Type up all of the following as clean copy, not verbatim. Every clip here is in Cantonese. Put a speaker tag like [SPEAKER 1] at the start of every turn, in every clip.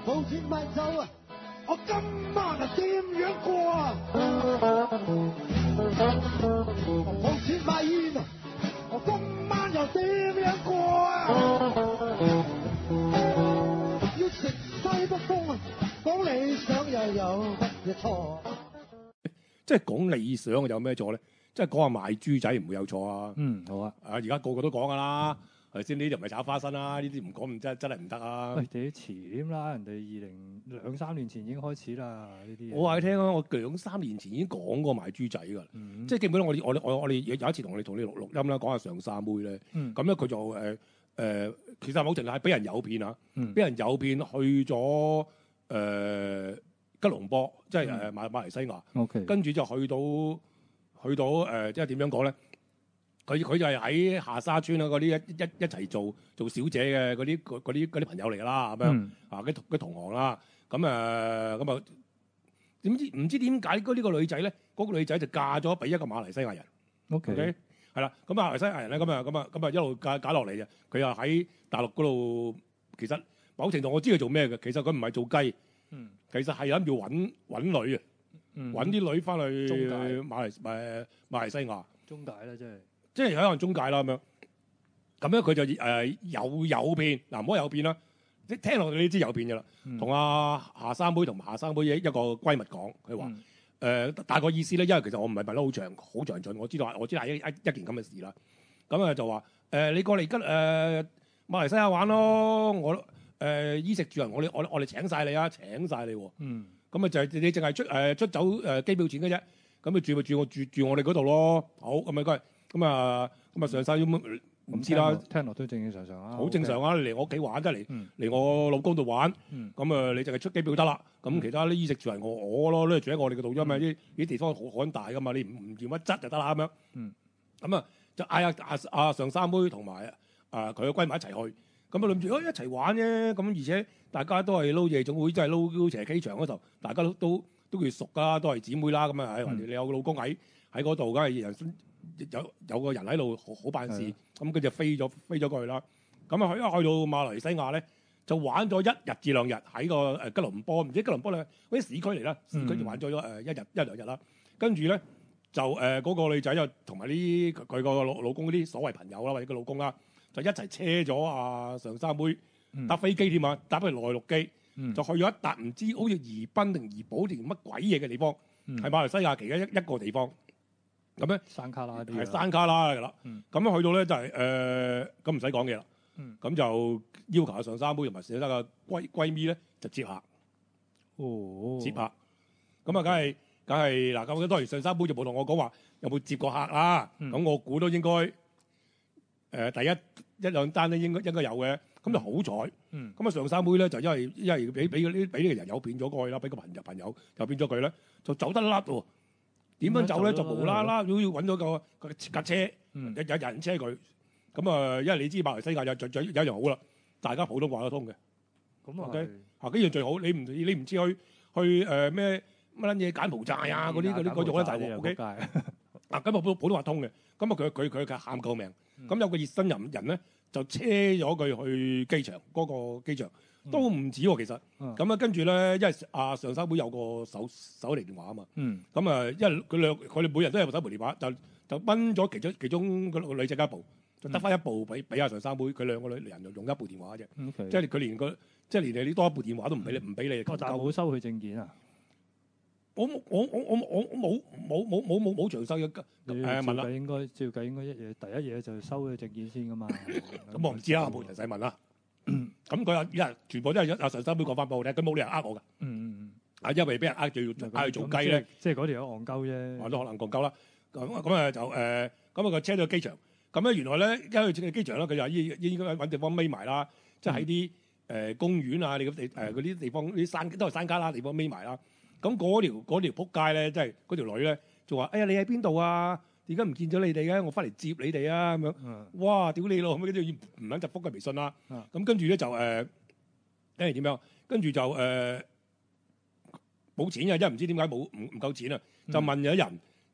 [SPEAKER 1] 冇錢買酒啊！我今晚啊點樣過啊？冇錢買煙啊！我今晚又點樣過啊？要食西北風啊！講理想又有乜嘢錯？
[SPEAKER 2] 即係講理想有咩錯咧？即係講下賣豬仔唔會有錯啊！
[SPEAKER 3] 好啊！
[SPEAKER 2] 而家個個都講噶啦，係咪先？呢啲唔係炒花生啦，呢啲唔講唔真係唔得啊！
[SPEAKER 3] 喂，哋遲啲啦，人哋2、3年前已經開始啦，呢啲嘢。
[SPEAKER 2] 我話你聽啊，我2-3年前已經講過賣豬仔㗎啦，即係記唔記得我哋有一次同你錄音啦，講下上沙妹咧，咁咧佢就其實某程度係俾人誘騙啊，俾人誘騙去咗吉隆坡，即係馬來西亞，跟住就去到即係點樣講咧？佢就係喺下沙村啊嗰啲一齊做小姐嘅嗰啲朋友嚟㗎啦，咁樣啲同行啦，咁啊唔知點解呢個女仔咧，嗰個女仔就嫁咗俾一個馬來西亞人。OK 係啦，咁馬來西亞人咧，咁啊一路嫁落嚟嘅，佢又喺大陸嗰度，其實某程度我知佢做咩嘅，其實佢唔係做雞，其實係諗住揾女啊，揾啲女翻去馬來西亞
[SPEAKER 3] 中介啦，
[SPEAKER 2] 即係可能中介啦咁樣。咁咧佢就有騙，嗱唔好有騙啦，即係聽落你知有騙嘅啦。同阿夏生妹同夏生妹一個閨蜜講，佢話大概意思咧，因為其實我唔係問得好詳盡，我知道係一件咁嘅事啦。咁啊就話你過嚟馬來西亞玩咯，我衣食住行我哋請晒你啊，請晒你喎。咁啊就係你淨係出走機票錢嘅啫，咁啊住我哋嗰度咯。好咁啊上晒唔知啦，
[SPEAKER 3] 聽落都正常啊，
[SPEAKER 2] 好正常啊！你嚟我屋企玩，即係嚟我老公度玩，咁啊你淨係出機票得啦。咁其他啲衣食住行我咯，都係住喺我哋嘅度啫嘛。啲地方好大噶嘛，你唔嫌乜質就得啦咁樣。咁啊就嗌阿上三妹同埋佢嘅閨蜜一齊去，咁啊諗住一齊玩啫。咁而且大家都係撈夜總會，即係撈斜機場嗰度，大家都叫熟噶，都係姊妹啦。咁啊你有個老公喺嗰度，梗係人有個人喺度好辦事，咁佢就飛咗過去啦。咁啊去到馬來西亞咧，就玩咗1日至2日喺個吉隆坡，唔知吉隆坡咧嗰啲市區嚟啦，市區就玩咗1日2日啦。跟住咧就嗰個女仔就同埋佢個老公嗰啲所謂朋友啦，或者個老公啦，就一齊車咗阿上三妹搭飛機添啊，搭去內陸機，就去咗一笪唔知好似宜賓定宜保定乜鬼嘢嘅地方，係馬來西亞其中一個地方。咁咧
[SPEAKER 3] 山卡拉啲
[SPEAKER 2] 係山卡拉㗎啦，咁去到咧就係咁唔使講嘢啦，咁就要求阿上三妹同埋寫得個閨蜜咧就接客，接客，咁啊梗係嗱，咁當然上三妹就冇同我講話有冇接過客啦，咁我估都應該第一兩單咧應該有嘅，咁就好彩，咁啊上三妹咧就因為俾呢個人誘騙咗過去啦，俾個朋友誘騙咗佢咧，就走得甩喎。點樣走咧？就無啦啦都要揾到個架車，有人車佢。咁啊，因為你知馬來西亞有一樣好啦，大家普通話都通嘅。
[SPEAKER 3] 咁啊，
[SPEAKER 2] 呢樣最好。你唔知去咩乜撚嘢柬埔寨啊嗰種咧就係 OK。咁啊普通話通嘅。咁啊佢喊救命。咁有個熱心人咧就車咗佢去機場嗰個機場。都唔止喎，其實咁啊，跟住咧，因為阿上三妹有個手提電話啊嘛，咁啊，因為佢哋每人都有部手提電話，就掹咗其中個女仔一部，就得翻一部俾阿上三妹，佢兩個女人就用一部電話啫，即係佢連你多一部電話都唔俾你，
[SPEAKER 3] 但係冇收佢證件啊？
[SPEAKER 2] 我冇詳細嘅問啦。
[SPEAKER 3] 照計應該第一嘢就收佢證件先噶嘛。
[SPEAKER 2] 咁我唔知啦，冇人使問啦。咁佢全部都係阿上三妹講翻俾我聽，佢冇理由呃我噶。因為俾人呃就要嗌佢做雞咧，
[SPEAKER 3] 即係嗰條友戇鳩啫。
[SPEAKER 2] 都可能戇鳩啦。咁啊就咁啊佢車到機場。咁咧原來咧一去機場咧，佢就應該揾地方匿埋啦，即係喺啲公園啊，你嗰啲地方啲山都係山卡啦地方匿埋啦。咁嗰條撲街咧，即係嗰條女咧就話：哎呀你喺邊度啊？點解唔見咗你哋嘅？我翻嚟接你哋啊！咁樣，哇！屌你咯！咁跟住唔撚就覆佢微信啦。咁跟住咧就跟住點樣？跟住就冇錢嘅，因為唔知點解唔夠錢啊！就問有人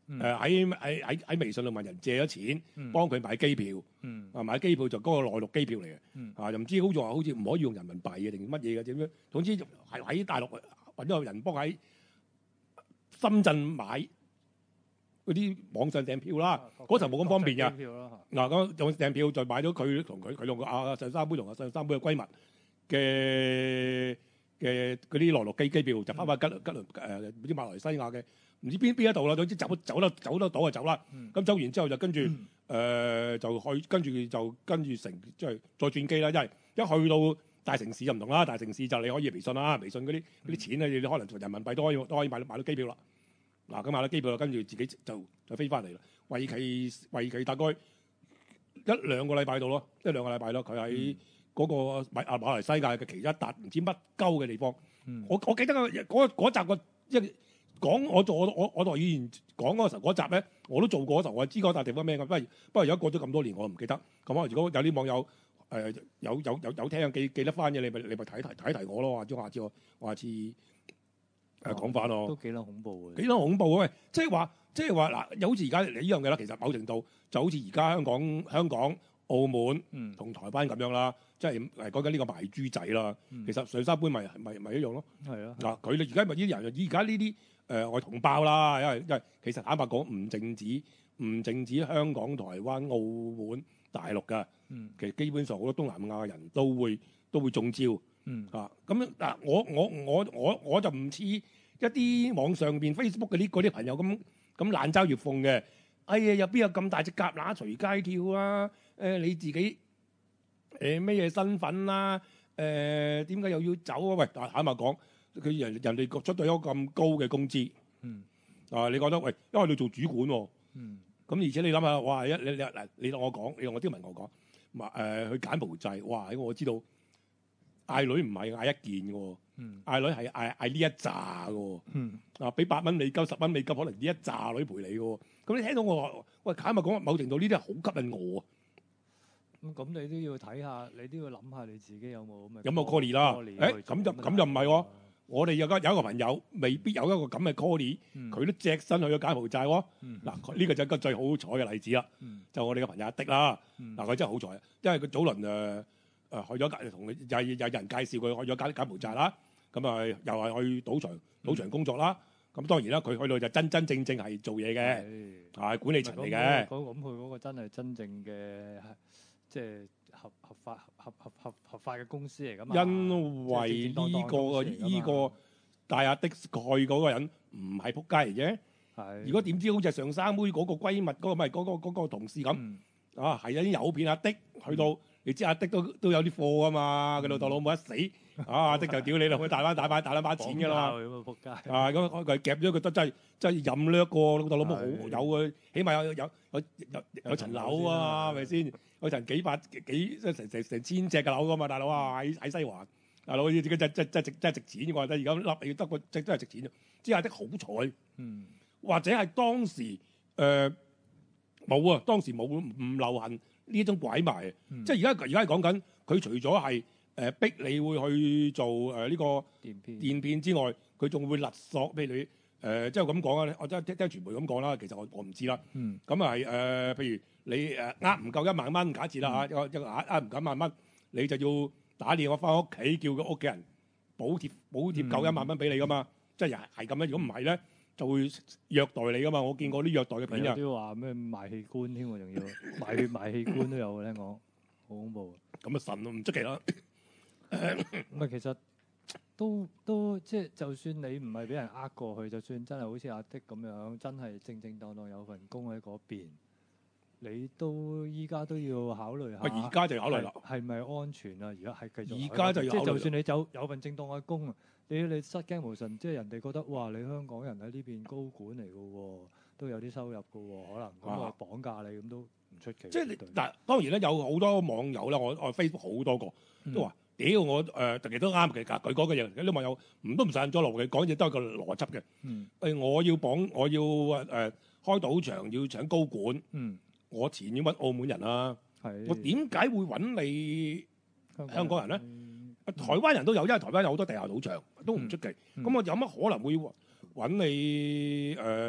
[SPEAKER 2] 喺微信度問人借咗錢，幫佢買機票，買機票就嗰個內陸機票嚟嘅，又唔知好似唔可以用人民幣嘅定乜嘢嘅點樣，總之係喺大陸揾咗個人幫喺深圳買嗰啲網上訂票啦，嗰時候冇咁方便嘅。嗱，咁用訂票就買咗佢同阿上三妹同阿上三妹嘅閨蜜嘅嗰啲內陸機票，就翻吉倫唔知馬來西亞嘅，唔知邊一度啦，總之走得到就走啦。咁走完之後就跟住就去，跟住乘即係再轉機啦，因為一去到大城市就唔同啦，大城市就你可以微信啦，微信嗰啲錢咧，你可能人民幣都可以買到機票啦。嗱，咁買咗機票，跟住自己就飛翻嚟啦。為期大概一兩個禮拜到咯，佢喺嗰個馬來西亞嘅其一笪唔知乜鳩嘅地方。我記得嗰集即係講我同以前講嗰時候嗰集咧，我都做過嗰時候，我知嗰笪地方咩嘅。不過而家過咗咁多年，我唔記得。咁啊，如果有啲網友有聽記得翻嘅，你咪提我咯。下次我下次講翻咯。
[SPEAKER 3] 都幾撚恐怖嘅。
[SPEAKER 2] 幾撚恐怖啊！喂，即係話嗱，又好似而家你呢樣嘅啦。其實某程度就好似而家香港、澳門同台灣咁樣啦，即係講緊呢個賣豬仔啦。其實上三杯咪一樣咯。係啊。嗱，佢哋而家咪呢啲人，而家呢啲我同胞啦，因為其實坦白講，唔淨止香港、台灣、澳門、大陸㗎。其實基本上好多東南亞嘅人都會中招。咁嗱，我就唔似一啲網上邊 Facebook 嗰啲朋友咁冷嘲熱諷嘅。哎呀，又邊有咁大隻蛤乸隨街跳啊？你自己咩嘢身份啦？點解又要走啊？喂，坦白講，佢人哋出到一個咁高嘅工資，你覺得喂，因為你做主管喎，咁而且你諗下，哇！你同我講，你同我啲文我講，去柬埔寨，哇！我知道嗌女唔係嗌一件嘅喎，嗌女係嗌呢一紮嘅喎，俾8蚊美金、10蚊美金，可能呢一紮女陪你嘅喎。咁你聽到我話，喂，坦白講，某程度呢啲係好吸引我啊！
[SPEAKER 3] 咁你都要睇下，你都要諗下你自己有冇咁嘅。
[SPEAKER 2] 有冇 call 啦？咁就唔係喎。我哋有一個朋友，未必有一個咁嘅 call，佢都隻身去咗柬埔寨喎。嗱，呢個就係一個最好彩嘅例子啦。就我哋嘅朋友阿迪啦。嗱，佢真係好彩，因為佢早輪去咗同佢有人介紹佢去咗柬埔寨啦。咁又係去賭場工作啦。咁當然啦，佢去到就真正係做嘢嘅，係管理層嚟嘅。
[SPEAKER 3] 咁佢嗰個真係真正嘅，即係合法嘅公司嚟㗎嘛。因
[SPEAKER 2] 為呢個帶阿的去嗰個人唔係撲街嚟啫。如果點知好似上三妹嗰個閨蜜嗰個同事咁，係有啲誘騙阿的去到。你知阿的都有啲貨㗎嘛？佢老豆老母一死，阿的就屌你啦，佢大把錢㗎啦。
[SPEAKER 3] 仆街。
[SPEAKER 2] 咁佢夾咗佢都真係任掠過，老豆老母好有啊，起碼有層樓啊，係咪先？有層幾成千尺嘅樓㗎嘛，大佬啊，喺西環，大佬自己真係值錢，我覺得而家笠要得個真係值錢啫。之阿的好彩，或者係當時冇啊，當時冇唔流行。呢種拐賣，即係而家係講緊佢除咗係逼你會去做呢個電騙之外，佢仲會勒索，譬如你即係咁講啊！我真係聽傳媒咁講啦，其實我唔知啦。咁係譬如你唔夠1萬蚊，假設啦嚇，一個唔夠1萬蚊，你就要打電話翻屋企叫佢屋企人補貼夠1萬蚊俾你噶嘛，即係係咁樣。如果唔係咧，就會虐待你噶嘛，我見過啲虐待嘅片啊！
[SPEAKER 3] 有啲話咩賣器官添喎，仲要賣血賣器官都有嘅，聽講好恐怖。
[SPEAKER 2] 咁啊神都唔出奇啦！
[SPEAKER 3] 唔係其實都即係，就算你唔係俾人呃過去，就算真係好似阿的咁樣，真係正正當當有份工喺嗰邊，你都依家都要考慮下。
[SPEAKER 2] 而家就要考慮啦，
[SPEAKER 3] 係咪安全啊？而家係繼續。
[SPEAKER 2] 而家就要考慮。
[SPEAKER 3] 即係就算你有份正當嘅工啊。你失驚無神，即係人哋覺得哇！你香港人喺呢邊高管嚟嘅喎，都有啲收入嘅喎，可能咁啊綁架你咁都唔出奇。
[SPEAKER 2] 即係嗱，當然咧有好多網友啦，我 Facebook 好多個都話：屌我其實都啱嘅，佢講嘅嘢，有啲網友都唔散咗路嘅，講嘢都係個邏輯嘅。我要開賭場要請高管，我錢要揾澳門人啊，我點解會揾你香港人咧？台灣人都有，因為台灣有好多地下賭場，都唔出奇。咁我有乜可能會揾你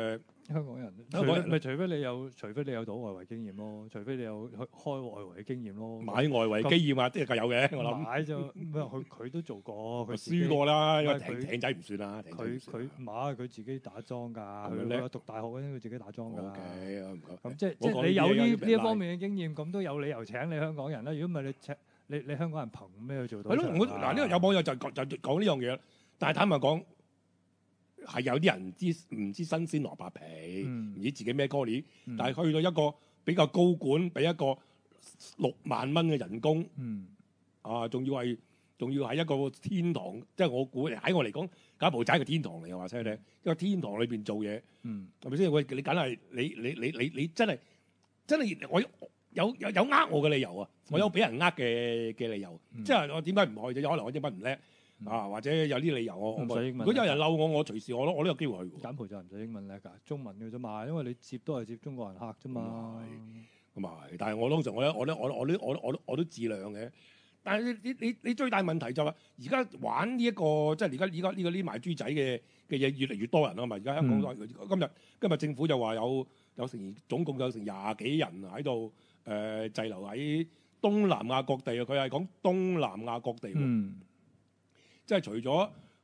[SPEAKER 3] 香港人，
[SPEAKER 2] 香港人
[SPEAKER 3] 除非你有到外圍經驗咯，除非你有開外圍經驗咯。
[SPEAKER 2] 買外圍經驗啊，即係有嘅，我諗。
[SPEAKER 3] 買就佢都做過，佢
[SPEAKER 2] 輸過啦，因為
[SPEAKER 3] 佢
[SPEAKER 2] 艇仔唔算啦。
[SPEAKER 3] 佢買佢自己打樁㗎，佢讀大學嗰陣佢自己打樁㗎。咁即係你有呢一方面嘅經驗，咁都有理由請你香港人啦。如果唔係你香港人憑咩去做到？
[SPEAKER 2] 係咯，嗱呢個有網友就講呢樣嘢啦。但係坦白講，係有啲人唔知新鮮蘿蔔皮，唔知自己咩歌年，但係去到一個比較高管，俾一個6萬蚊嘅人工，仲要係一個天堂，即係我估喺我嚟講，柬埔寨係個天堂嚟嘅話，聽你聽，一個天堂裏邊做嘢，係咪先？喂，你梗係你真係我有呃我嘅理由啊！我有俾人呃嘅理由，即係我點解唔去？可能我英文唔叻。或者有啲理由我唔使英文。如果有人嬲我隨時我都有機會去。
[SPEAKER 3] 柬埔寨唔使英文叻㗎，中文嘅啫嘛，因為你接都係接中國人客啫嘛。
[SPEAKER 2] 咁啊，但係我通常我都自量嘅。但係你最大問題就係而家玩呢一個，即係而家呢個賣豬仔嘅嘢越嚟越多人啊嘛。而家香港今日政府就話總共有成20幾人喺度滯留喺東南亞各地啊。佢係講東南亞各地。即係除咗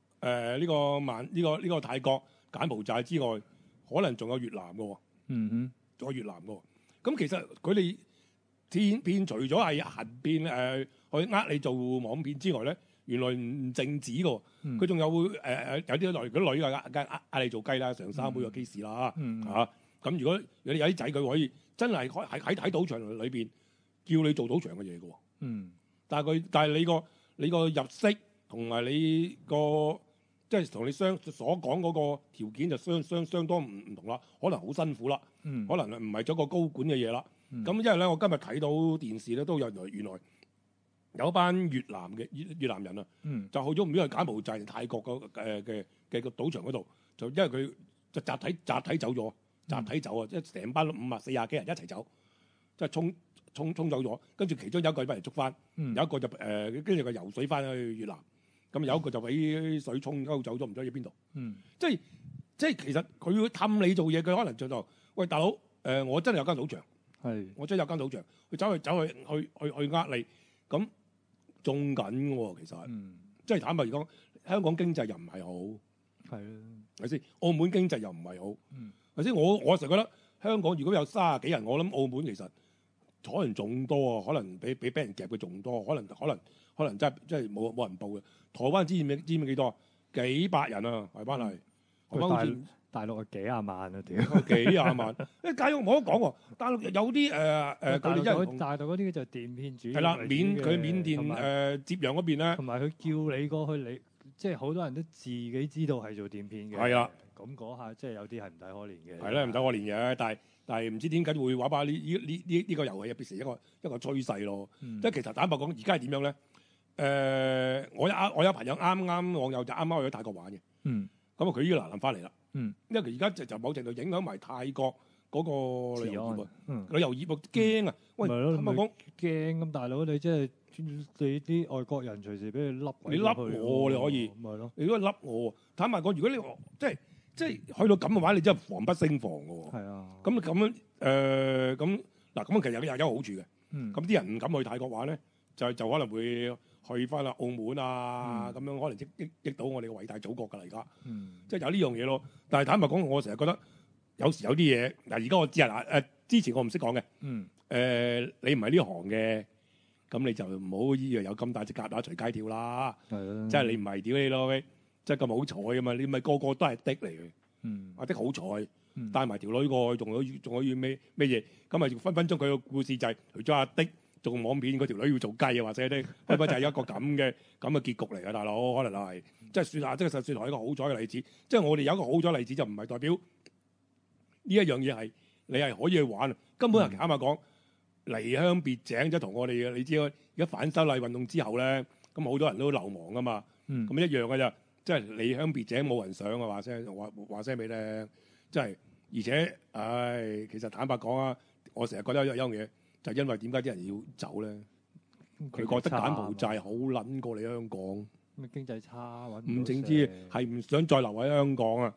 [SPEAKER 2] 呢個泰國柬埔寨之外，可能仲有越南嘅喎。仲有越南嘅喎。咁其實佢哋騙除咗係行騙去呃你做網騙之外咧，原來唔淨止嘅喎。佢仲有會有啲女嘅呃你做雞啦，上三妹嘅 case 啦咁如果你有啲仔，佢可以真係喺賭場裏邊叫你做賭場嘅嘢嘅喎。但係你個入息同埋你個即係同你所講嗰個條件就相當唔同啦，可能好辛苦啦，可能唔係咗個高管嘅嘢啦。咁因為咧，我今日睇到電視咧，都有原來有一班越南人啊，就去咗唔知係柬埔寨定泰國嘅個賭場嗰度，就因為佢就集體走咗，即係成班40幾人一齊走，即係衝走咗，跟住其中有一個俾人捉翻，有一個就跟住佢游水翻去越南。咁有一個就俾水沖溝走咗，唔知去邊度。即係其實佢要氹你做嘢，佢可能就喂大佬，我真係有間賭場，我真係有間賭場，佢走去呃你，咁中緊喎。其實，即係坦白嚟講，香港經濟又唔係好，係咪先？澳門經濟又唔係好，係咪先？我成日覺得香港如果有30幾人，我諗澳門其實可能仲多啊，可能比人夾嘅仲多，可能真係冇人報嘅。台灣知唔知幾多？幾百人啊！台灣係，
[SPEAKER 3] 大陸係幾廿萬啊！屌，
[SPEAKER 2] 幾廿萬。假如冇得講喎，大陸有啲
[SPEAKER 3] 大陸嗰啲就電騙主義。
[SPEAKER 2] 係啦，緬甸接壤嗰邊咧，
[SPEAKER 3] 同埋佢叫你過去，你即係好多人都自己知道係做電騙嘅。
[SPEAKER 2] 係啦，
[SPEAKER 3] 咁嗰下即係有啲係唔抵可憐嘅。
[SPEAKER 2] 係啦，唔抵可憐嘅，但係唔知點解會玩把呢個遊戲變成一個趨勢咯。即係其實坦白講，而家係點樣咧？我有朋友網友就啱啱去咗泰國玩嘅，咁佢依個南翻嚟啦，因為佢而家就某程度影響埋泰國嗰個旅遊業啊，旅遊業驚啊！喂，坦白講
[SPEAKER 3] 驚咁大佬，你即係你啲外國人隨時俾你笠
[SPEAKER 2] 你笠我，你可以，
[SPEAKER 3] 咪咯？
[SPEAKER 2] 你如果笠我，坦白講，如果你即係去到咁嘅話，你真係防不勝防嘅喎。係啊，咁樣咁嗱，咁其實又有好處嘅。咁啲人唔敢去泰國玩咧，就可能會去翻啦澳門啊，咁樣可能益到我哋嘅偉大祖國㗎啦而家。即係有呢樣嘢咯。但係坦白講，我成日覺得有時有啲嘢嗱，而家我知啊之前我唔識講嘅。你唔係呢行嘅，咁你就唔好以為有咁大隻蛤乸隨街跳啦。即係你唔係屌你咯，即係咁好彩㗎嘛！你咪個個都係的嚟嘅。阿的好彩，帶埋條女過去，仲可以咩嘢？咁咪分分鐘佢個故事就係除咗阿的做網片，嗰條女要做雞啊，或者啲分分就係一個咁嘅結局嚟嘅，大佬可能係即係算下，即係算係一個好彩嘅例子。即係我哋有一個好彩例子，就唔係代表呢一樣嘢係你係可以去玩。根本係啱啱講離鄉別井，即係同我哋嘅你知而家反修例運動之後咧，咁好多人都流亡噶嘛，咁一樣嘅咋。即係離鄉別井冇人想啊！話聲俾你聽，即係而且，其實坦白講啊，我成日覺得有一樣嘢，就係因為點解啲人要走咧？佢覺得柬埔寨好撚過你香港，
[SPEAKER 3] 咩經濟差，
[SPEAKER 2] 唔淨止係唔想再留喺香港啊，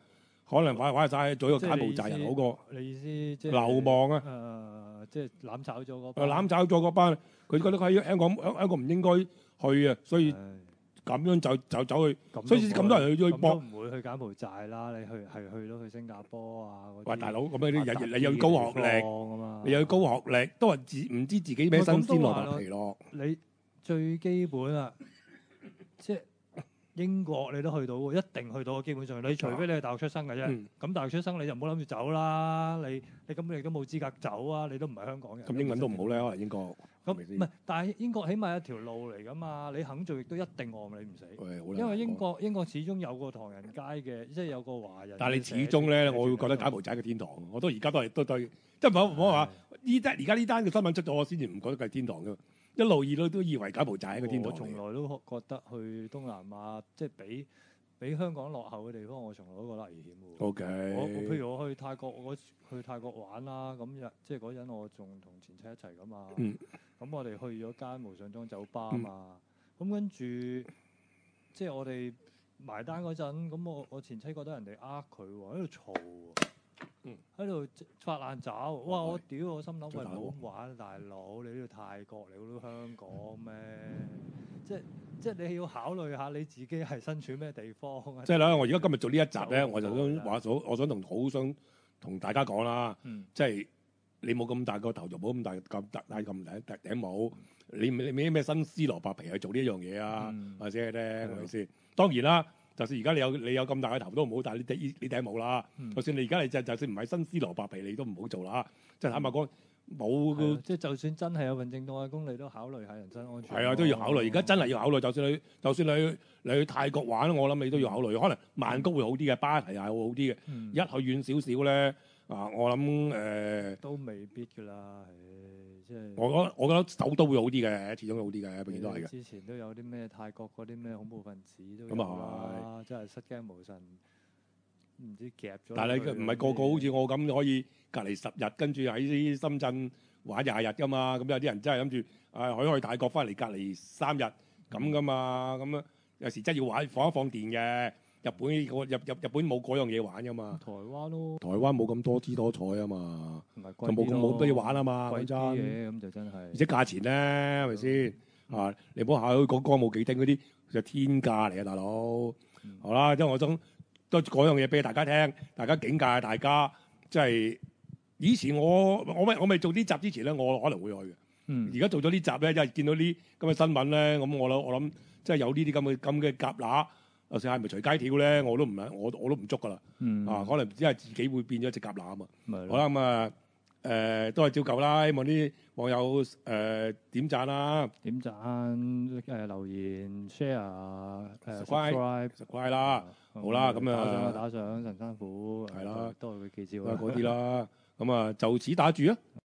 [SPEAKER 2] 可能玩晒做一個柬埔寨人好過。
[SPEAKER 3] 你意思即係
[SPEAKER 2] 流亡啊！
[SPEAKER 3] 即係攬炒咗嗰班。
[SPEAKER 2] 攬炒咗嗰班，佢覺得佢喺香港唔應該去啊，所以咁樣就走去，所以咁多人去搏。
[SPEAKER 3] 咁都唔會去柬埔寨啦，你去到去新加坡啊嗰啲。
[SPEAKER 2] 喂，大佬咁樣你有高學歷，你有高學歷，都係唔知自己咩新鮮蘿蔔皮咯。
[SPEAKER 3] 你最基本啊，即係英國你都去到喎，一定去到。基本上你除非你係大學出生嘅啫，咁大學出生你就唔好諗住走啦。你根本你都冇資格走啊，你都唔係香港人。
[SPEAKER 2] 咁英文都唔好咧，可能英國。
[SPEAKER 3] 咁唔係，但係英國起碼有條路嚟㗎嘛，你肯做亦都一定餓你唔死。因為英國始終有個唐人街嘅，即係有個華人。
[SPEAKER 2] 但係你始終咧，我會覺得柬埔寨係個天堂。我到而家都對，即係唔好話而家呢單嘅新聞出咗，我先至唔覺得佢係天堂㗎。一路以來都以為柬埔寨係個天堂。
[SPEAKER 3] 我從來都覺得去東南亞即係比香港落後嘅地方，我從來都覺得危險喎。
[SPEAKER 2] OK。
[SPEAKER 3] 譬如我去泰國，我去泰國玩啦，咁即係嗰陣我仲同前妻一齊㗎嘛。咁我哋去咗間無上裝酒吧啊嘛。咁跟住即係我哋埋單嗰陣，咁我前妻覺得人哋佢喎，喺度嘈喎，喺度發爛渣。哇！我屌，我心諗喂，唔好咁玩，大佬，你呢度泰國，你呢度香港咩？即係你要考慮下你自己係身處咩地方啊！
[SPEAKER 2] 即係咧，我而家今日做呢一集咧，我就我想同大家講啦，即係你冇咁大個頭，就冇咁戴咁頂帽，你咩新絲蘿蔔皮去做呢一樣嘢啊？或者咧，係咪先？當然啦，就算而家你有咁大個頭都唔好戴呢頂帽啦。就算你而家就算唔係新絲蘿蔔皮，你都唔好做啦。即係坦白講。冇
[SPEAKER 3] 即係就算真係有份正當嘅工，你都考慮下人身安全。
[SPEAKER 2] 係啊，都要考慮。而家真係要考慮。就算你去泰國玩，我諗你都要考慮。可能曼谷會好啲嘅，芭提雅會好啲嘅。一去遠少少咧，我諗
[SPEAKER 3] 都未必㗎啦。即係
[SPEAKER 2] 我覺得首都會好啲嘅，始終會好啲嘅，畢竟都係嘅。
[SPEAKER 3] 之前都有啲咩泰國嗰啲咩恐怖分子都有啦，真係失驚無神。唔知夾咗，
[SPEAKER 2] 但係你唔係個個好似我咁可以隔離10日，跟住喺深圳玩20日㗎嘛？咁有啲人真係諗住去泰國翻嚟隔離3日咁㗎嘛？咁樣有時真係要玩放一放電嘅。日本冇嗰樣嘢玩㗎嘛？
[SPEAKER 3] 台灣咯，
[SPEAKER 2] 台灣冇咁多姿多彩啊嘛，就冇乜嘢玩啊嘛，
[SPEAKER 3] 貴啲嘅咁就真係。而
[SPEAKER 2] 且價錢咧係咪先？你唔好考嗰歌舞伎町嗰啲就天價嚟啊，大佬。好啦，即係我想。都嗰樣嘢俾大家聽，大家警戒下大家，即係以前我未做呢集之前咧，我可能會去嘅。而家做咗呢集咧，因為見到啲咁嘅新聞咧，咁我諗即係有呢啲咁嘅夾乸，就算係咪隨街跳咧，我都唔捉噶啦。可能只係自己會變咗隻夾乸啊嘛。好啦，咁都係照舊啦，希望啲網友點讚啦，
[SPEAKER 3] 點讚留言 share
[SPEAKER 2] subscribe 啦。好啦，咁
[SPEAKER 3] 打賞陳生傅係啦，都係會記招
[SPEAKER 2] 嗰啲啦。咁就此打住啊！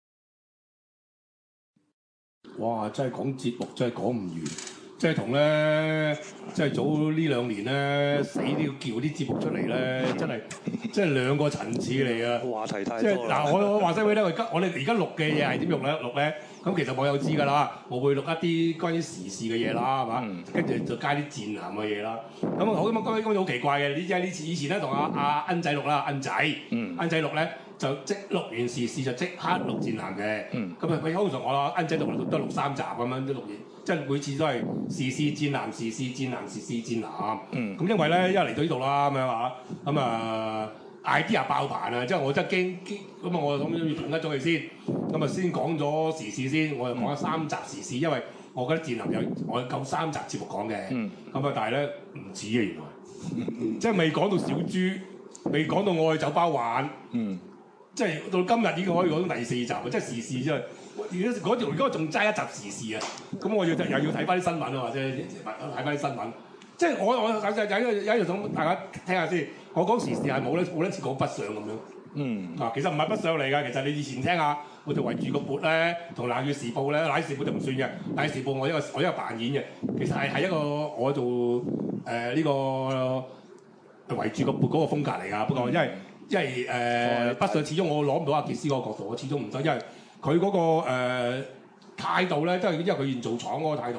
[SPEAKER 2] 哇！真係講節目真係講唔完，即係同咧，即係早呢2年咧，死都要叫啲節目出嚟咧，真係即係2個層次嚟啊！
[SPEAKER 3] 話題太多。
[SPEAKER 2] 即係嗱，我話聲俾你聽，我哋而家錄嘅嘢係點錄咧？咁其實網友知㗎啦，我會錄一啲關於時事嘅嘢啦，係嘛？跟住就加啲戰男嘅嘢啦。咁好咁好奇怪嘅，呢次以前咧同阿恩仔錄啦，恩仔錄咧就即錄完時事就即刻錄戰男嘅。咁佢通常我恩仔錄都錄3集咁樣都錄完，即係每次都係時事戰男、時事戰男、時事戰男。咁因為咧，一嚟到呢度啦，咁樣話咁idea 爆棚啊！即係我真係驚咁我諗要統一咗佢先，咁先講咗時事先，我就講咗3集時事，因為我覺得戰男我夠3集節目講嘅，但係咧唔止啊，原來，即係未講到小豬，未講到我去酒吧玩，即係到今日已經可以講到第4集，即係時事啫。如果仲齋一集時事啊，咁我又要睇翻啲新聞啊，或者睇翻啲新聞。即係我有一樣想大家聽下先，我講時事係冇一次講北上咁樣。其實唔係北上嚟㗎，其實你以前聽下，我就圍住個缽咧，同冷血時報咧，冷血時報就唔算嘅，冷血時報我一個扮演嘅，其實係一個我做呢個圍住個缽嗰個風格嚟㗎。不過因為北上始終我攞唔到阿傑斯嗰個角度，我始終唔得，因為佢嗰個態度咧，即係因為佢現做廠嗰個態度咧。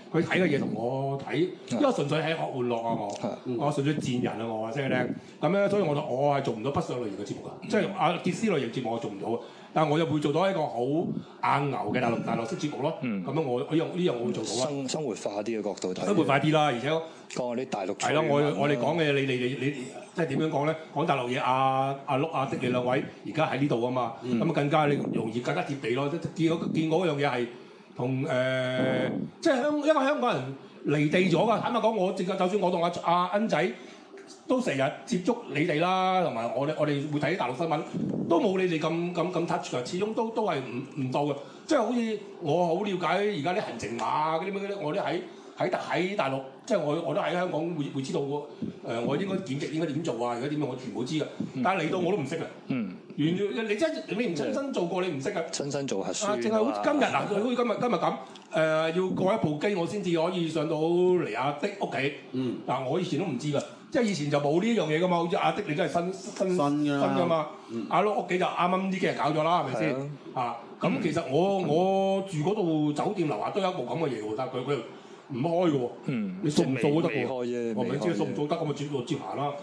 [SPEAKER 2] 佢睇嘅嘢同我睇，因為純粹係學玩樂啊我純粹賤人啊我話聲你聽，咁咧所以我係做唔到北上類型嘅節目㗎，即係阿傑斯類型節目我做唔到，但係我又會做到一個好硬牛嘅大陸式節目咯，咁樣我呢樣我會做到啊，
[SPEAKER 4] 生活化啲嘅角度睇，
[SPEAKER 2] 生活化啲啦，而且
[SPEAKER 4] 講啲大陸
[SPEAKER 2] 係咯，我哋講嘅你即係點樣講咧？講大陸嘢，阿碌阿的你兩位而家喺呢度啊嘛，咁更加你容易更加貼地咯。見嗰樣嘢係同即係因為香港人離地咗㗎。坦白講，就算我同阿恩仔都成日接觸你哋啦，同埋我哋會睇啲大陸新聞，都冇你哋咁 touch 㗎。始終都係唔到嘅。即係好似我好了解而家啲行程碼嗰啲乜嗰啲，我都喺大陸。即係我都喺香港會知道我應該檢疫應該點做啊？而家點樣我全部知㗎。但係嚟到我都唔識啊。完全你真係你唔親身做過你唔識㗎。
[SPEAKER 4] 親身做核酸。
[SPEAKER 2] 淨係好似今日嗱，好似今日咁要過一部機我先至可以上到嚟阿的屋企。嗱我以前都唔知㗎，即係以前就冇呢樣嘢㗎嘛。好似阿的你真係新㗎嘛。阿碌屋企就啱啱呢幾日搞咗啦，係咪先？咁其實我住嗰度酒店樓下都有一部咁嘅嘢喎，但係佢唔開嘅喎，你掃唔掃都得喎，我唔知掃唔掃得，咁咪照行啦。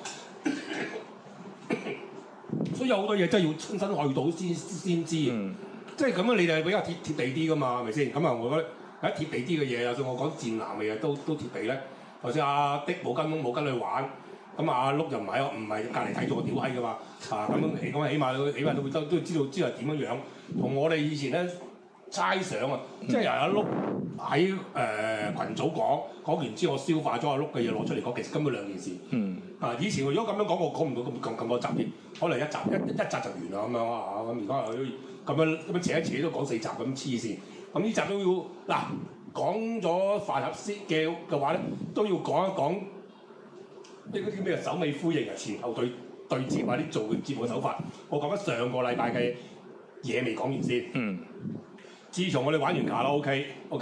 [SPEAKER 2] 所以有好多嘢真係要親身去到先知，即係咁樣你哋比較貼地啲㗎嘛，係咪先？咁啊，我覺得喺貼地啲嘅嘢，就算我講賤男嘅嘢都貼地咧。頭先阿的冇跟佢玩，咁阿碌又唔係隔離睇住我屌閪㗎嘛，咁起碼都知道係點樣樣，同我哋以前咧。猜想啊，即係由阿碌喺群組講完之後，我消化咗阿碌嘅嘢攞出嚟講，其實根本兩件事。以前如果咁樣講，我講唔到咁多集添，可能一集就完啦咁樣啊。咁而家咁樣扯一扯都講4集咁黐線。咁呢集都要嗱講咗飯盒先嘅話咧，都要講一講呢嗰啲咩首尾呼應啊，前後對接啊啲做嘅節目手法。我講緊上個禮拜嘅嘢未講完先。自從我哋玩完卡拉 OK 個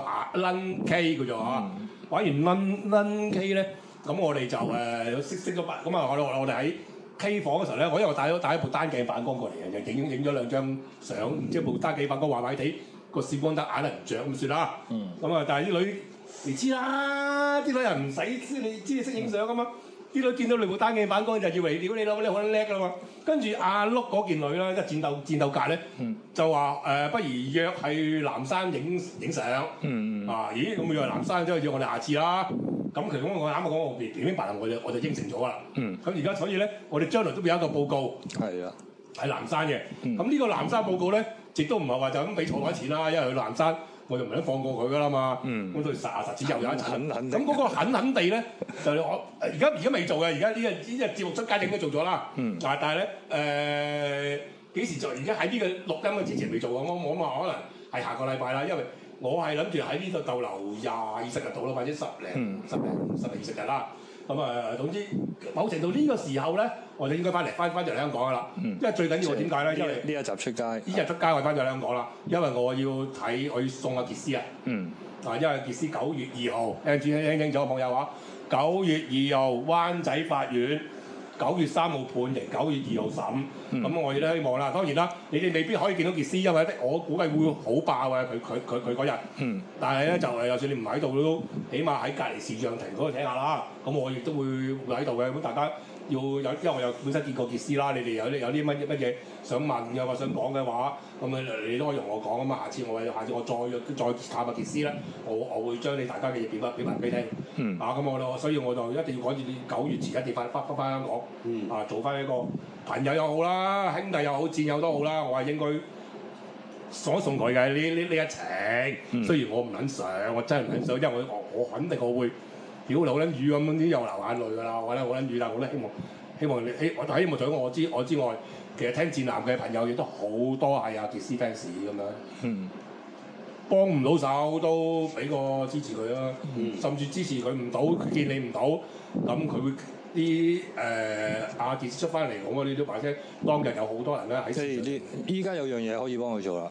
[SPEAKER 2] Run K 叫做玩完 Run K 咧，咁我哋就熄咗筆，咁啊我哋喺 K 房嘅時候咧，因為我帶一部單鏡反光過嚟嘅，就影咗2張相，即係部單鏡反光壞壞地，個閃光燈眼都唔着咁算啦。咁啊，但係啲女你知啦，啲女又唔使你知識影相噶嘛。啲女見到你部單鏡反光就以為屌你老母你好叻㗎嘛，跟住阿碌嗰件女啦，即係戰鬥格咧，就話不如約去南山影相。咦咁約南山，即係要我哋下次啦。咁其實我啱啱講我平平白我就應承咗啦。咁而家所以咧，我哋將來都會有一個報告。係啊，喺南山嘅。咁呢個南山報告咧，亦都唔係話就咁俾坐台錢啦，因為去南山。我就唔係都放過佢㗎啦嘛，咁佢實錢又有一層，咁嗰個狠地咧，就我而家未做嘅，而家呢個節目出街應該做咗啦，但係咧幾時做？而家喺呢個錄音嘅之前未做啊，我話可能係下個禮拜啦，因為我係諗住喺呢度逗留20-20日度啦，或者10零20日啦。咁總之某程度呢個時候咧，我哋應該翻咗嚟香港噶啦。因為最緊要我點解咧？因為
[SPEAKER 4] 呢一集出街，
[SPEAKER 2] 我翻咗嚟香港啦。因為我要送阿傑斯啊。因為傑斯9月2號，聽清楚網友話，9月2號灣仔法院，9月3號判刑，9月2號審。咁我亦都希望啦。當然啦，你哋未必可以見到傑斯，因為我估計會好爆啊！佢嗰日。但係咧就就算你唔喺度都，起碼喺隔離視像亭嗰度睇下啦。咁我亦都會喺度嘅。咁大家要有，因為我有本身見過傑斯啦。你哋有啲乜嘢想問嘅或想講嘅話，咁你都可以同我講啊嘛。下次我再探下傑斯啦。我會將你大家嘅嘢表達俾你聽。咁所以我就一定要趕住9月前一定翻香港。做翻一個朋友又好啦，兄弟又好，戰友都好啦。我係應該送一送佢嘅呢一程。雖然我唔撚想，我真係唔撚想，因為我肯定我會屌流撚雨咁樣啲又流眼淚㗎啦。我覺得好撚雨，但係我都希望我希望除咗我之外，其實聽戰男嘅朋友亦都好多係阿傑斯 fans 咁樣。幫唔到手都俾個支持佢啦。甚至支持佢唔到，佢見你唔到，咁佢會。啲阿傑斯出翻嚟，我哋都話聲，當日有好多人咧喺。
[SPEAKER 4] 即係依家有樣嘢可以幫佢做啦，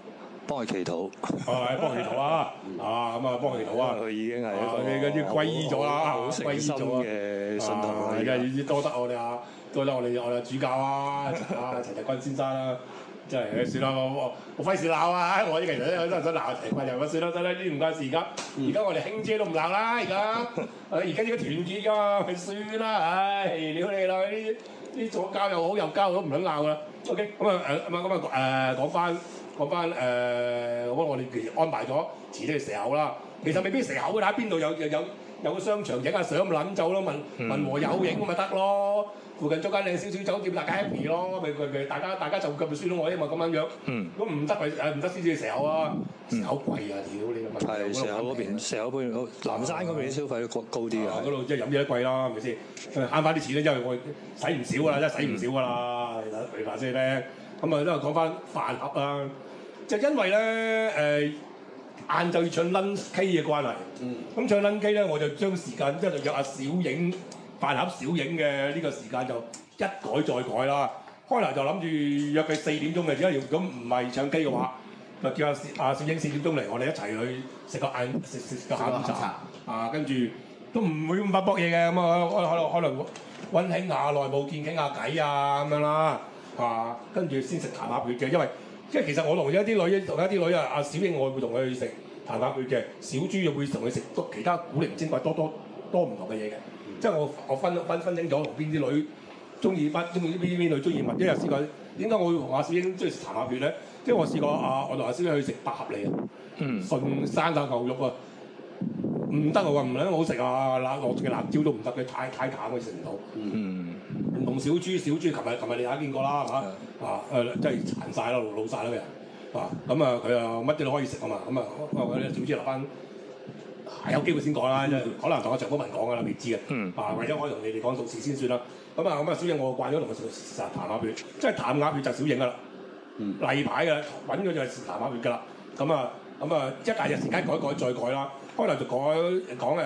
[SPEAKER 4] 幫佢祈禱，
[SPEAKER 2] 係幫佢祈禱啊！啊咁啊，幫佢祈禱啊！
[SPEAKER 4] 佢已經係
[SPEAKER 2] 你嗰啲歸依咗啦，
[SPEAKER 4] 好誠心嘅信徒啦。
[SPEAKER 2] 而家多得我哋啊，多得我哋主教啊，陳日君先生啦。真係算啦，我費事鬧啊！我呢個人都想鬧陳君又算啦，得啦，呢唔關事而家。而家我哋卿姐都唔鬧啦，而家而家呢個團結㗎嘛，咪算啦，唉，屌你啦！啲左膠又好右膠都唔撚鬧啦。OK， 咁講翻我哋安排咗遲啲去蛇口啦。其實未必蛇口㗎，睇邊度有個商場影下相咪撚走咯，文和友影咁咪得咯。附近租間靚少少酒店，大家 happy 咯，咪大家就咁咪算咯，我因為咁樣樣。咁唔得咪唔得先至蛇口啊！蛇口貴啊，屌你個問題。
[SPEAKER 4] 係蛇口嗰邊，蛇口嗰邊南山嗰邊啲消費都高啲嘅。
[SPEAKER 2] 嗰度即係飲嘢都貴啦，係咪先？慳翻啲錢咧，因為我使唔少㗎啦，真係使唔少㗎啦。你話先咧，咁啊都係講翻飯盒啦。就因為咧晏晝要唱 lunch K 嘅關係，咁唱 lunch K 咧，我就將時間即係約阿小影飯盒小影嘅呢個時間就一改再改啦。開頭就諗住約佢4點鐘嘅，而家如果唔係唱 K 嘅話，就叫阿小影4點鐘嚟，我哋一齊去食個晏食個下午茶啊，跟住都唔會咁發搏嘢嘅，咁啊可能溫馨下內部見傾下偈啊咁樣啦，啊跟住先食彈下血嘅，因為其實我同一啲女啊，阿小英我會同佢去食彈下血嘅，小豬又會同佢食其他古靈精怪多唔同嘅嘢嘅，即係我分清楚同邊啲女中意邊女中意乜，因為試過點解我會同阿小英中意食彈下血咧？即係我試過我同阿小英去食百合利啊，順山手牛肉啊，唔得啊，話唔撚好食啊，落嘅辣椒都唔得嘅，太淡佢食唔到。唔同小豬，琴日你大家見過啦，係嘛？真係殘晒啦，老晒啦個人。咁佢啊乜嘢都可以食啊嘛，咁我小豬留翻有機會先講啦，即係可能同阿長寶文講㗎啦，未知嘅。為咗可以同你哋講到時先算啦。咁啊小影我慣咗同佢食彈鴨血，即係彈鴨血就小影㗎啦。例牌㗎，揾佢就係彈鴨血㗎啦。咁一大日時間改再改啦。開頭就講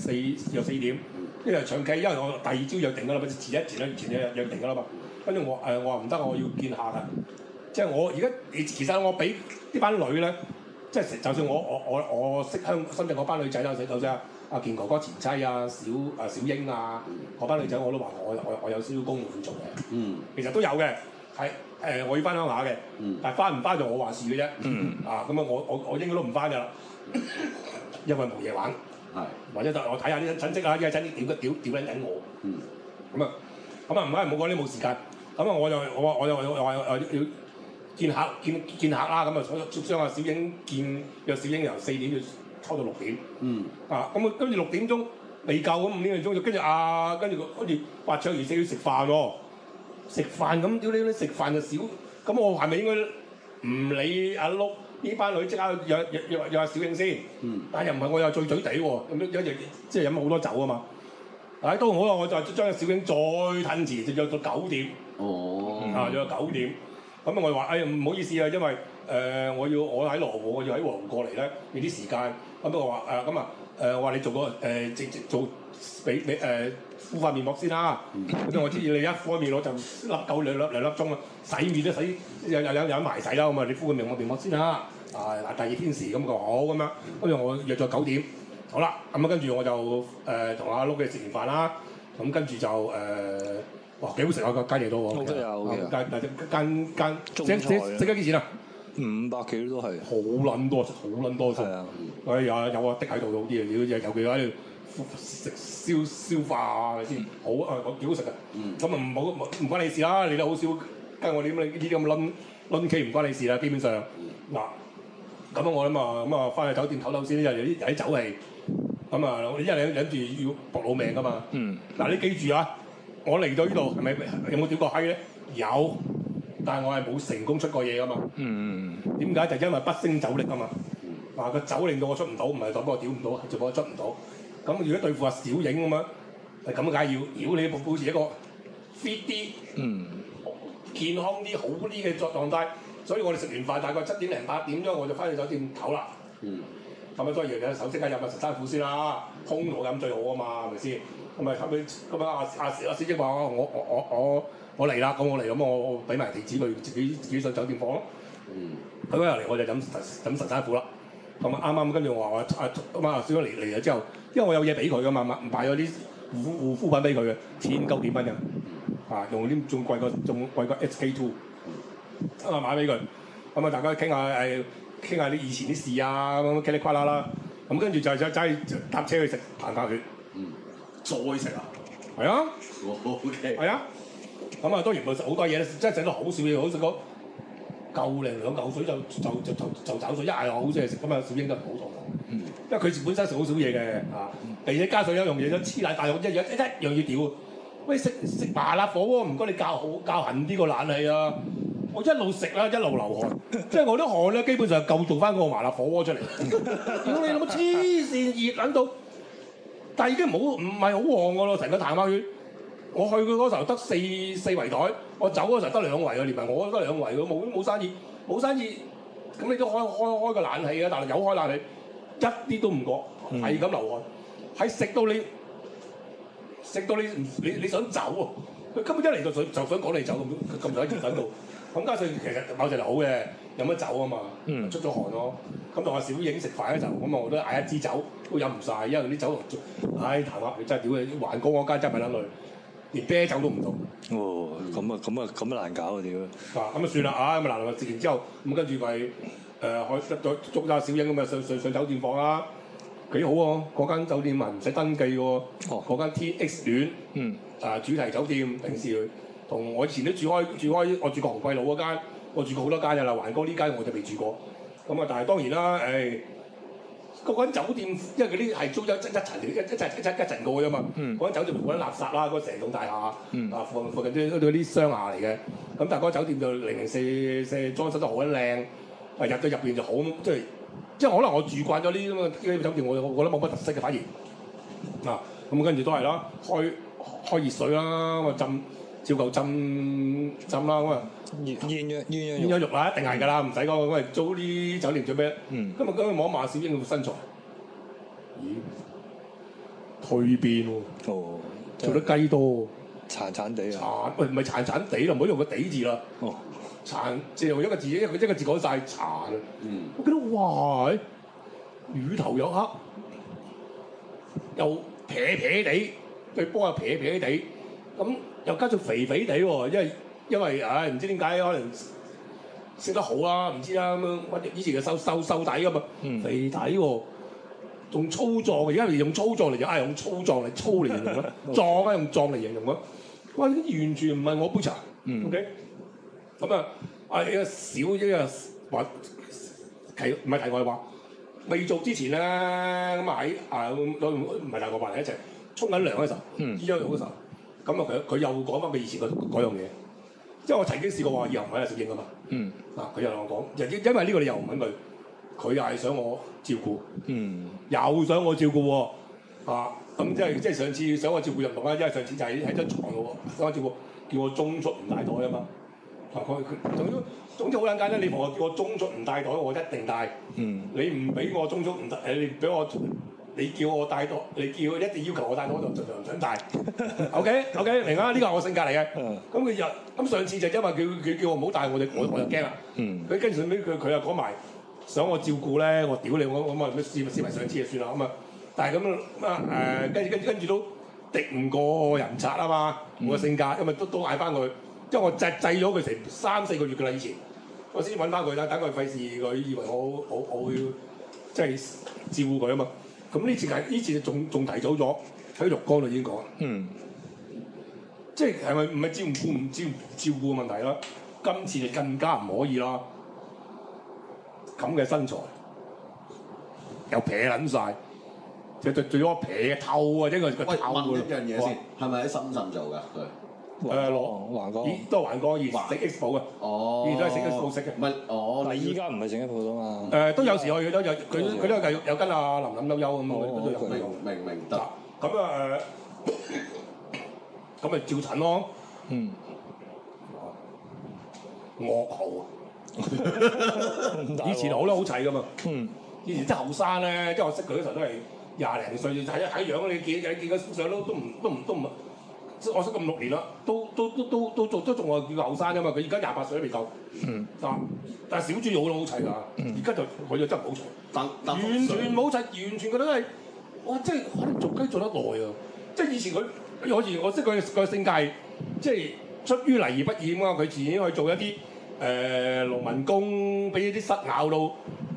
[SPEAKER 2] 4點，因為唱 K，因為我第2朝約定㗎啦，前一日約定㗎啦嘛。跟住我話唔得，我要見客㗎。即係我而家其實我俾呢班女咧，即係就算我識深圳嗰班女仔啦，就算阿健哥哥前妻啊、小英啊嗰班女仔，我都話我有少少公務要做嘅。其實都有嘅，係我要翻鄉下嘅，但係翻唔翻就我話事嘅啫。咁我應該都唔翻㗎啦，因為冇嘢玩。或者我睇下啲親戚啊，啲親戚屌撚緊我。咁唔係冇講啲冇時間。咁我就要見客啦。咁將阿小英約小英由4點要抽到6點。咁跟住6點鐘未夠咁5點鐘就跟住話唱完4要食飯喎。食飯咁屌你食飯就少。咁我係咪應該唔理阿碌呢班女即刻約阿小英先？但係又唔係我又醉嘴地喎，即係飲好多酒啊嘛。都好啦，我就將小英再褪遲，就約到9點。約到9點。咁我就話唔好意思啊，因為我喺羅湖，我要喺羅湖過嚟咧，要啲時間。不過話我話你做個做俾敷塊面膜先啦。咁我知你一敷面我就夠兩粒鐘啦，洗面都洗有埋洗啦。咁啊，你敷個面膜先啦。第2天時咁佢話好咁樣，跟住我約咗9點。好啦，咁跟住我就同阿碌嘅食完飯啦。咁跟住就哇幾好食啊！個間嘢都喎，
[SPEAKER 4] 都有嘅。
[SPEAKER 2] 間食咗幾錢啊
[SPEAKER 4] ？500幾都係。好
[SPEAKER 2] 撚多，好撚多。係
[SPEAKER 4] 啊。
[SPEAKER 2] 有個的喺度好啲啊！有佢喺度食消化啊，係咪先？好幾好食嘅。咁唔關你事啦，你都好少跟我哋呢啲咁撚 K 唔關你事啦，基本上嗱。咁我諗翻去酒店唞先，有啲酒氣。因為你諗住要搏老命㗎嘛。嗱你記住啊！我嚟到呢度係咪有冇屌過閪咧？有，但係我係冇成功出過嘢㗎嘛。點解？就因為不勝酒力啊嘛。個酒令到我出唔到，唔係代表我屌唔到，係代表我出唔到。咁如果對付阿小影咁樣，係咁梗係要你保持一個 fit 啲、健康啲、好啲嘅狀態。所以我哋食完飯大概7點零8點鐘，我就翻去酒店唞啦。咁當然首先梗係飲下神山虎先啦，空肚飲最好啊嘛，係咪先？咁阿小英話我嚟啦，咁我嚟咁我俾埋地址佢，自己上酒店房咯。 佢嗰日嚟我就飲神山苦啦。咁啊啱啱跟住我話阿小咗嚟咗之後，因為我有嘢俾佢噶嘛，買咗啲護膚品俾佢嘅，1000幾蚊嘅，用啲仲貴過 SK two， 咁啊買俾佢，咁啊大家傾下啲以前啲事啊，咁噼里啪啦啦，咁跟住就搭車去食彭家血，再食啊，係啊
[SPEAKER 5] ，OK，
[SPEAKER 2] 係啊，咁啊當然冇食好多嘢咧，真係食到好少嘢，好食過夠零2嚿水就走水，一係我好中意食咁啊，小英都唔好同我，因為佢本身食好少嘢嘅而且加上一樣嘢，黐奶大肉一樣要屌，喂食麻辣火鍋唔該你較痕啲個冷氣啊！我一路食啦，一路流汗，即係我啲汗咧，基本上夠做翻個麻辣火鍋出嚟。屌你老母黐線熱撚到，但係已經唔係好旺個咯，成個大媽圈。我去佢嗰時候得四圍台，我走嗰時候得2圍啊，連埋我都得2圍，冇生意，咁你都開個冷氣啊，但係有開冷氣，一啲都唔覺，係咁流汗，係食到你想走啊！佢根本一嚟就想趕你走咁就喺熱等度。咁加上其實某隻係好嘅，飲咗酒啊嘛，出咗汗咯。咁同阿小影食飯嘅時候，咁我都嗌一支酒，都飲唔晒，因為啲酒，談話你真係屌你，環江嗰間真係咪撚類，連啤酒都唔到。
[SPEAKER 4] 哦，咁難搞啊屌！
[SPEAKER 2] 咁啊算啦，咁啊嗱，食完之後，咁跟住咪捉阿小影咁啊上酒店房啦，幾好喎！嗰間酒店唔使登記喎，嗰間 TX 戀，主題酒店平時去。同我以前都住開，我住過紅桂路嗰間，我住過好多間嘅啦。環江呢間我就未住過。咁啊，但係當然啦，嗰間酒店，因為嗰啲係租咗一層過嘅嘛。嗰間酒店冇得垃圾啦，嗰成棟大廈，附近都啲商廈嚟嘅。咁但係嗰間酒店就004裝修得好靚，入到入邊就好即係可能我住慣咗呢啲咁嘅酒店，我覺得冇乜特色嘅反而。咁跟住都係啦，開熱水啦，咁啊照舊浸啦，咁啊
[SPEAKER 4] 鴛
[SPEAKER 2] 鴦肉啦，一定係㗎啦，唔使講，我係租啲酒店做咩？今日望下小英嘅身材，咦，蛻變喎，做得雞多，
[SPEAKER 4] 殘地啊！
[SPEAKER 2] 唔係殘地啦，唔好用個地字啦，殘即係用一個字講晒殘啊！我覺得哇，乳頭有黑，又撇撇地，對波又撇撇地，咁。又加上肥肥地喎，因為唔知點解可能食得好啦，唔知啦咁樣。以前嘅瘦底噶嘛，肥底喎，仲粗壯，而家用粗壯嚟就用粗壯嚟粗嚟形容啦，壯用壯嚟形容啦。哇！完全唔係我杯茶，OK？咁一個小一個話唔係題外話，未做之前咧，咁唔係大個班嚟一齊沖緊涼嗰時候，醫咗藥嗰時候。咁佢又講翻佢以前嗰樣嘢，即係我曾經試過話以後唔喺度食應啊嘛。佢又同我講，因為呢個理由唔揾佢，佢又係想我照顧，又想我照顧喎。咁即係上次想我照顧又唔同啦，因為上次就喺張床度喎，想我照顧，叫我中出唔帶袋啊嘛。總之好簡單，你同我叫我中出唔帶袋，我一定帶。你唔俾我中出唔帶，你俾我。你叫我帶袋，你叫一定要求我帶袋，我就盡量唔想帶。OK， 明啦，呢個係我性格嚟嘅。咁上次就因為佢叫我唔好帶，我就驚啦。佢跟住後尾佢又講埋想我照顧咧，我屌你，我試埋上次就算啦咁啊。但係咁跟住都敵唔過人賊啊嘛，我嘅性格，因為都嗌翻佢，因為我制咗佢成3-4個月㗎啦以前，我先揾翻佢啦，等佢費事佢以為我會即係照顧佢啊嘛。咁呢次仲提早咗喺浴缸度已經講，即係咪唔係照顧嘅問題啦？今次就更加唔可以啦！咁嘅身材又撇撚晒，就最多撇透啊！即係個透
[SPEAKER 5] 問一樣嘢先，係咪喺深圳做㗎佢？
[SPEAKER 4] 環江，
[SPEAKER 2] 都係環江，以前食 X 鋪嘅，以前都係食 X 鋪食嘅。
[SPEAKER 5] 唔係，
[SPEAKER 4] 但係依家唔係食 X 鋪啊嘛。
[SPEAKER 2] 都有時去，佢都有跟阿林悠悠咁，佢都有去。
[SPEAKER 5] 明得。
[SPEAKER 2] 咁咪照診咯。噩耗啊！以前好啦，好齊噶嘛。以前真係後生咧，即係我識佢嗰時候都係20零歲，睇樣你見嗰相都唔。 我識咁6年啦，都仲係叫後生啫嘛。佢而家28歲都未夠。但係小豬好好砌㗎。而家就佢就真係唔好砌，完全冇砌，完全覺得都係哇！即係可能做雞做得耐啊！即係以前佢我識佢個性格係即係出於泥而不染啊！佢自己去做一啲農民工，俾啲虱咬到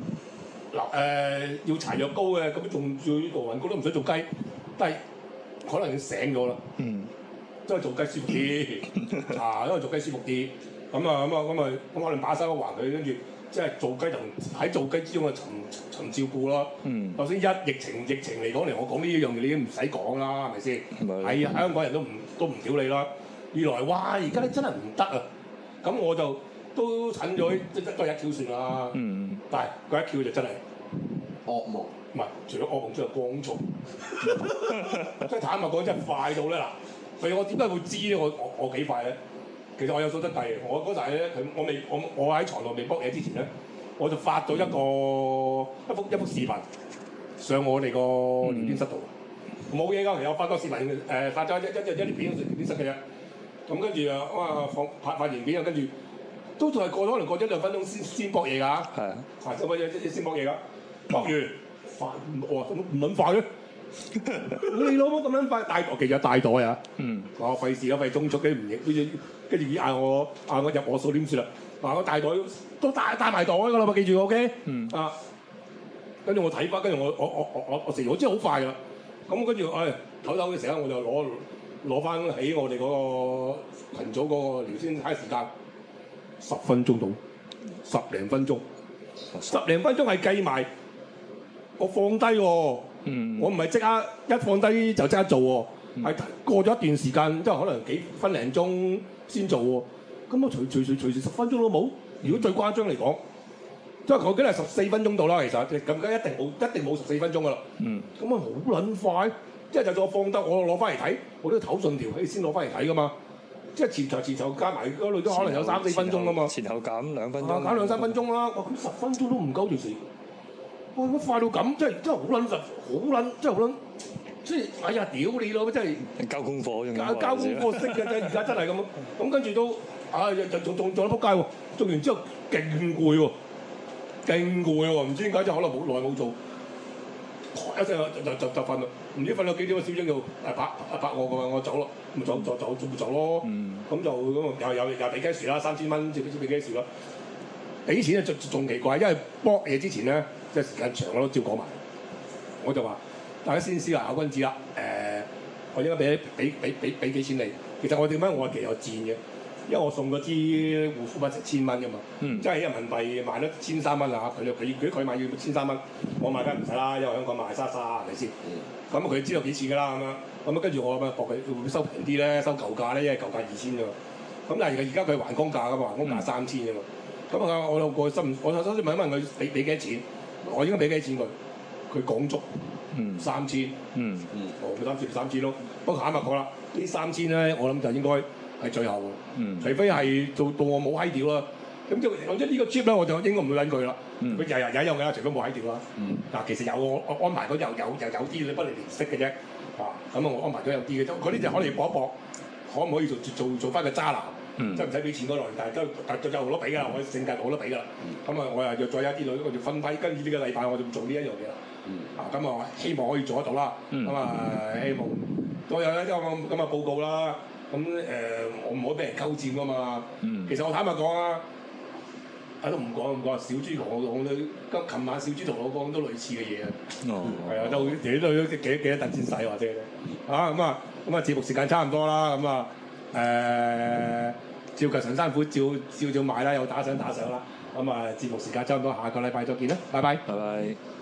[SPEAKER 2] 要柴藥膏嘅，咁仲做農民工都唔想做雞，但係可能醒咗啦。都係做雞舒服啲，因為做雞舒服啲。咁可能把手還佢，跟住即係做雞同喺做雞之中嘅尋照顧咯。頭先疫情嚟講嚟，我講呢一樣嘢你都唔使講啦，係咪先？係香港人都唔屌你啦。二來哇，而家咧真係唔得啊！咁我就都診咗，都係一竅算啦。但係嗰一竅就真係噩夢，唔係除咗噩夢之外光速，即係坦白講真係快到咧嗱。我點解會知咧？我幾快咧？其實我有數得計。我嗰陣咧，我喺床度未卜嘢之前咧，我就發咗一幅視頻上我哋個聊天室度。冇嘢㗎，其實我發個視頻發咗一條片上聊天室嘅啫。咁跟住啊，拍完片啊，跟住都仲係可能過咗2分鐘先卜嘢㗎。係啊，先卜嘢㗎。卜完快，我話唔撚快嘅。你老母咁撚快其實帶袋啊！我費事啦，費中速嘅唔認，跟住嗌我入我數點算啦？我帶袋都帶埋袋㗎啦嘛，記住 OK？跟住我睇翻，跟住我食咗真係好快㗎啦。咁跟住唞嘅時候，我就攞翻起我哋嗰個群組嗰個聊天睇時間10分鐘到10零分鐘，10零分鐘係計埋我放低喎。我唔係即刻一放低就即刻做喎，係過咗一段時間，即係可能幾分零鐘先做喎。咁我隨時10分鐘都冇。如果最誇張嚟講，即係我記得係14分鐘到啦。其實咁一定冇14分鐘噶啦。咁啊好撚快，即係就算我放得，我攞翻嚟睇，我都要唞順條氣先攞翻嚟睇噶嘛。即係前後加埋嗰類都可能有3、4分鐘噶嘛。
[SPEAKER 4] 前後減2分鐘。
[SPEAKER 2] 減2、3分鐘啦。咁10分鐘都唔夠條時。哇！咁快到咁，真係好撚真係好撚，即係哎呀屌你咯！真係
[SPEAKER 4] 交功課仲
[SPEAKER 2] 交功課式嘅啫，而家真係咁。咁跟住都仲做得撲街喎！做完之後勁攰喎，唔知點解真係可能好耐冇做，一陣就瞓啦。唔知瞓咗幾點，小張就拍我㗎嘛，我走咯，咪走咯。咁就又俾雞薯啦，3000蚊接俾雞薯啦。俾錢咧仲奇怪，因為搏嘢之前咧，即係時間長我都照講埋。我就話大家先思考君子啦。我應該俾幾錢你？其實我點解我其實有賤嘅，因為我送嗰支護膚品成1000蚊㗎嘛，即係人民幣賣得1300蚊啊！佢買要1300蚊，我買梗係唔使啦，因為香港賣沙係咪先？咁佢知道幾錢㗎啦咁跟住我咪搏佢會收平啲咧，收舊價咧，因為舊價2000㗎嘛。咁但係而家佢還公價㗎嘛，還公價3000㗎嘛。咁我有個心，我首先問一問佢俾幾多錢？我應該俾幾多錢佢？佢講足3000。佢3000咯。不過坦白講啦，呢3000咧，我諗就應該係最後嘅。除非係做到我冇閪屌啦。咁即係呢個 trip 咧，我就應該唔會揾佢啦。佢日有嘅，除非冇閪屌啦。嗱，其實有我安排嗰有啲你不離連識嘅啫。咁我安排咗有啲嘅，嗰啲就可能要搏一搏，可唔可以做翻個渣男？即係唔使俾錢嗰類，但係就好多俾㗎啦，我性格好多俾㗎啦。咁我又再有啲女，我就分批，跟住呢個禮拜我就做呢一樣嘢啦。咁希望可以做得到啦。希望我有一個咁嘅報告啦。我唔可以俾人鳩佔㗎嘛。其實我坦白講啊，都唔講。小豬同我講都，琴晚小豬同我講都類似嘅嘢啊。係啊，都幾多特先使或者咁啊節目時間差唔多啦。照舊神山虎照買啦，有打賞啦。節目時間差唔多，下個禮拜再見啦，拜拜。
[SPEAKER 4] 拜拜。